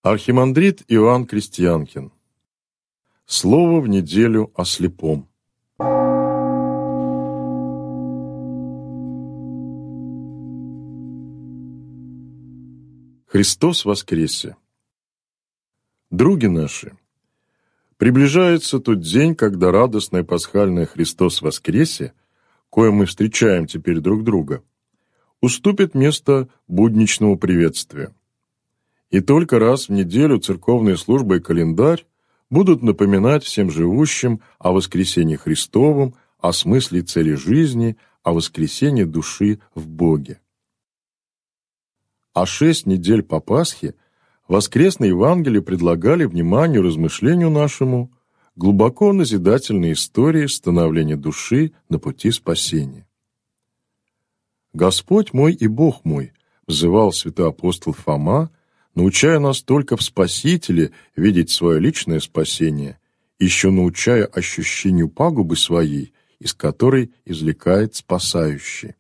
Архимандрит Иоанн Крестьянкин. Слово в неделю о слепом. Христос воскресе! Други наши, приближается тот день, когда радостное пасхальное Христос воскресе, кое мы встречаем теперь друг друга, уступит место будничному приветствию. И только раз в неделю церковные службы и календарь будут напоминать всем живущим о воскресении Христовом, о смысле и цели жизни, о воскресении души в Боге. А 6 недель по Пасхе воскресные Евангелия предлагали вниманию и размышлению нашему глубоко назидательные истории становления души на пути спасения. «Господь мой и Бог мой», взывал святой апостол Фома, научая нас только в Спасителе видеть свое личное спасение, еще научая ощущению пагубы своей, из которой извлекает спасающий.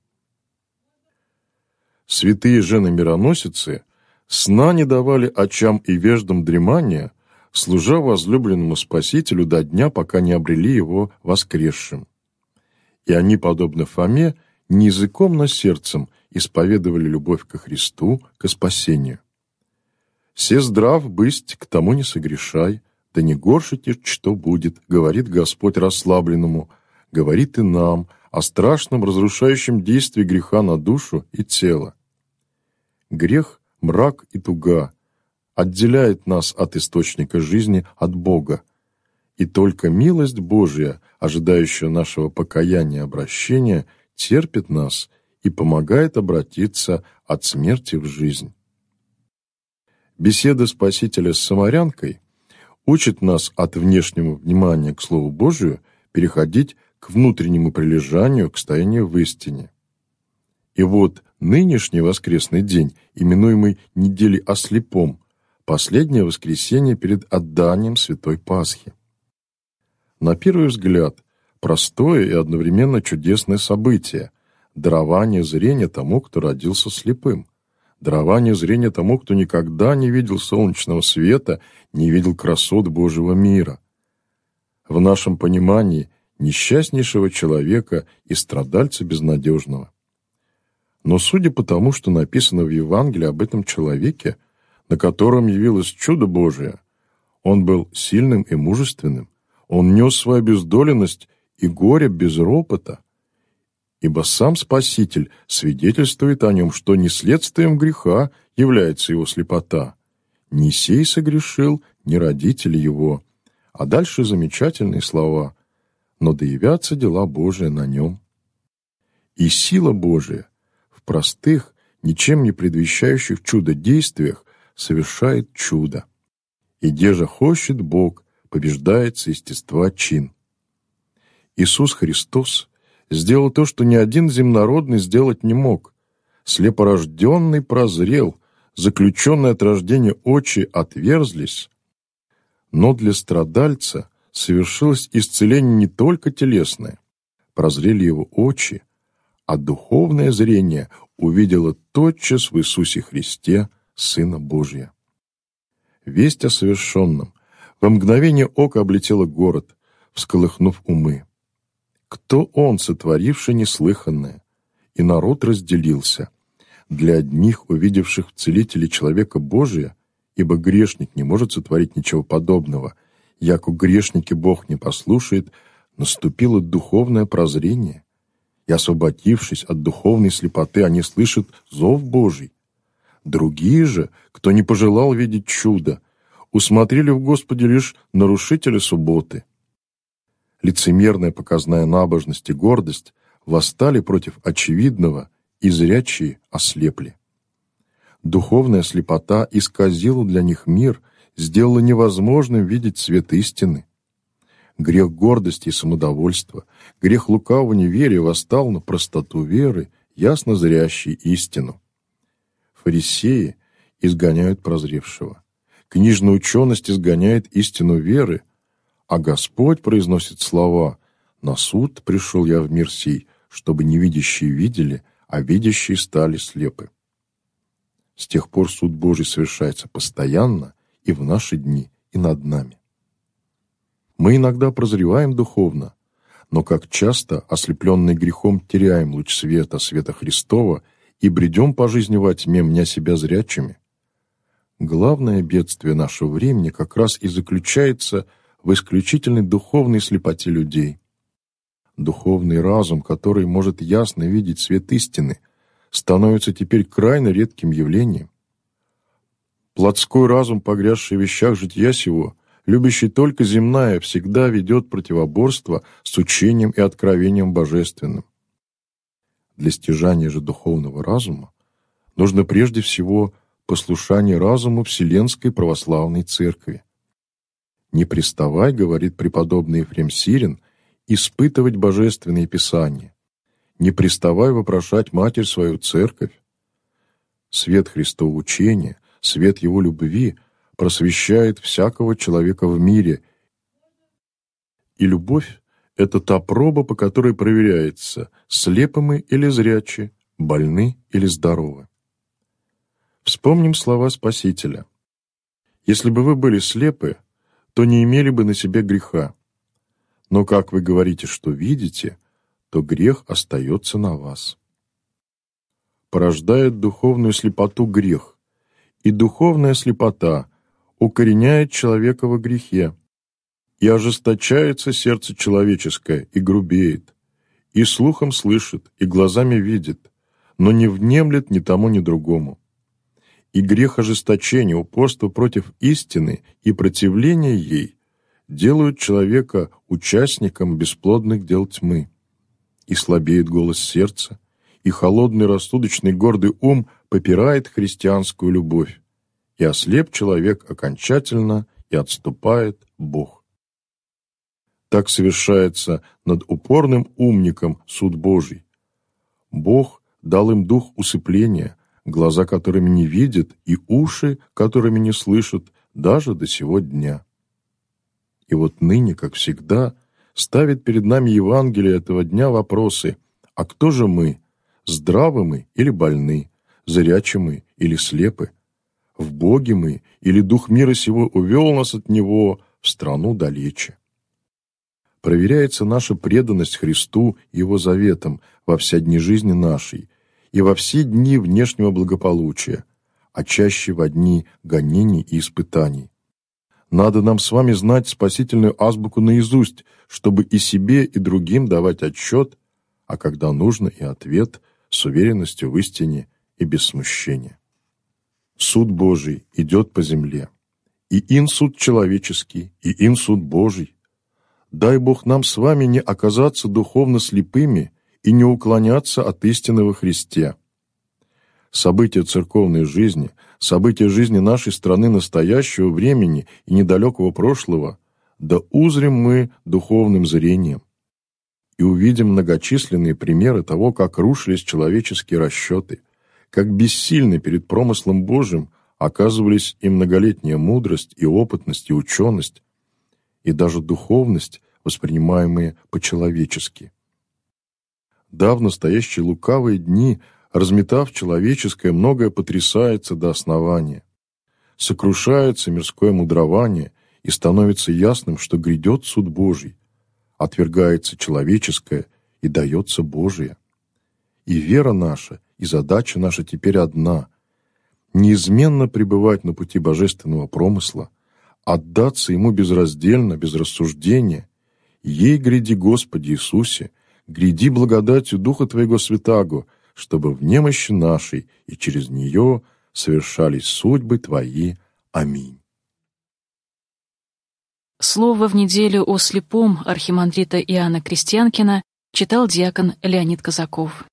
Святые жены-мироносицы сна не давали очам и веждам дремания, служа возлюбленному Спасителю до дня, пока не обрели его воскресшим. И они, подобно Фоме, не языком, но сердцем исповедовали любовь ко Христу, ко спасению. «Се здрав бысть, к тому не согрешай, да не горшите, что будет, говорит Господь расслабленному, говорит и нам о страшном разрушающем действии греха на душу и тело. Грех, мрак и туга отделяет нас от источника жизни, от Бога, и только милость Божия, ожидающая нашего покаяния и обращения, терпит нас и помогает обратиться от смерти в жизнь». Беседа Спасителя с самарянкой учит нас от внешнего внимания к Слову Божию переходить к внутреннему прилежанию, к стоянию в истине. И вот нынешний воскресный день, именуемый неделей о слепом, последнее воскресенье перед отданием Святой Пасхи. На первый взгляд, простое и одновременно чудесное событие – дарование зрения тому, кто родился слепым. Дарование зрения тому, кто никогда не видел солнечного света, не видел красот Божьего мира. В нашем понимании несчастнейшего человека и страдальца безнадежного. Но судя по тому, что написано в Евангелии об этом человеке, на котором явилось чудо Божие, он был сильным и мужественным, он нес свою бездоленность и горе без ропота, ибо сам Спаситель свидетельствует о нем, что не следствием греха является его слепота. Ни сей согрешил, ни родители его. А дальше замечательные слова. Но да явятся дела Божии на нем. И сила Божия в простых, ничем не предвещающих чудодействиях совершает чудо. И где же хочет Бог, побеждается естества чин. Иисус Христос сделал то, что ни один земнородный сделать не мог. Слепорожденный прозрел, заключенные от рождения очи отверзлись. Но для страдальца совершилось исцеление не только телесное. Прозрели его очи, а духовное зрение увидело тотчас в Иисусе Христе, Сына Божия. Весть о совершенном во мгновение ока облетела город, всколыхнув умы. Кто он, сотворивший неслыханное? И народ разделился. Для одних, увидевших в Целителе человека Божия, ибо грешник не может сотворить ничего подобного, яко грешники Бог не послушает, наступило духовное прозрение, и, освободившись от духовной слепоты, они слышат зов Божий. Другие же, кто не пожелал видеть чудо, усмотрели в Господе лишь нарушителя субботы. Лицемерная показная набожность и гордость восстали против очевидного, и зрячие ослепли. Духовная слепота исказила для них мир, сделала невозможным видеть свет истины. Грех гордости и самодовольства, грех лукавого неверия восстал на простоту веры, ясно зрящей истину. Фарисеи изгоняют прозревшего. Книжная ученость изгоняет истину веры, а Господь произносит слова: «На суд пришел я в мир сей, чтобы невидящие видели, а видящие стали слепы». С тех пор суд Божий совершается постоянно, и в наши дни, и над нами. Мы иногда прозреваем духовно, но как часто, ослепленные грехом, теряем луч света, света Христова, и бредем по жизни во тьме, мня себя зрячими. Главное бедствие нашего времени как раз и заключается в исключительной духовной слепоте людей. Духовный разум, который может ясно видеть свет истины, становится теперь крайне редким явлением. Плотской разум, погрязший в вещах житья сего, любящий только земное, всегда ведет противоборство с учением и откровением божественным. Для стяжания же духовного разума нужно прежде всего послушание разуму Вселенской Православной Церкви. «Не приставай, — говорит преподобный Ефрем Сирин, — испытывать божественные писания, не приставай вопрошать Матерь свою Церковь. Свет Христова учения, свет Его любви просвещает всякого человека в мире, и любовь — это та проба, по которой проверяется, слепы мы или зрячи, больны или здоровы». Вспомним слова Спасителя. «Если бы вы были слепы, то не имели бы на себе греха. Но как вы говорите, что видите, то грех остается на вас». Порождает духовную слепоту грех, и духовная слепота укореняет человека во грехе, и ожесточается сердце человеческое, и грубеет, и слухом слышит, и глазами видит, но не внемлет ни тому, ни другому. И грех ожесточения, упорства против истины и противления ей делают человека участником бесплодных дел тьмы. И слабеет голос сердца, и холодный рассудочный гордый ум попирает христианскую любовь, и ослеп человек окончательно, и отступает Бог. Так совершается над упорным умником суд Божий. Бог дал им дух усыпления, глаза которыми не видят, и уши, которыми не слышат, даже до сего дня. И вот ныне, как всегда, ставит перед нами Евангелие этого дня вопросы: а кто же мы? Здравы мы или больны? Зрячи мы или слепы? В Боге мы или дух мира сего увел нас от Него в страну далече? Проверяется наша преданность Христу и Его заветам во все дни жизни нашей и во все дни внешнего благополучия, а чаще во дни гонений и испытаний. Надо нам с вами знать спасительную азбуку наизусть, чтобы и себе, и другим давать отчет, а когда нужно, и ответ с уверенностью в истине и без смущения. Суд Божий идет по земле, и ин суд человеческий, и ин суд Божий. Дай Бог нам с вами не оказаться духовно слепыми и не уклоняться от истины во Христе. События церковной жизни, события жизни нашей страны настоящего времени и недалекого прошлого, да узрим мы духовным зрением и увидим многочисленные примеры того, как рушились человеческие расчеты, как бессильны перед промыслом Божьим оказывались и многолетняя мудрость, и опытность, и ученость, и даже духовность, воспринимаемые по-человечески. Да, в настоящие лукавые дни, разметав человеческое, многое потрясается до основания. Сокрушается мирское мудрование, и становится ясным, что грядет суд Божий, отвергается человеческое и дается Божие. И вера наша, и задача наша теперь одна – неизменно пребывать на пути божественного промысла, отдаться Ему безраздельно, без рассуждения. Ей гряди, Господи Иисусе, гряди благодатью Духа Твоего Святаго, чтобы в немощи нашей и через нее совершались судьбы Твои. Аминь. Слово в неделю о слепом архимандрита Иоанна Крестьянкина читал диакон Леонид Казаков.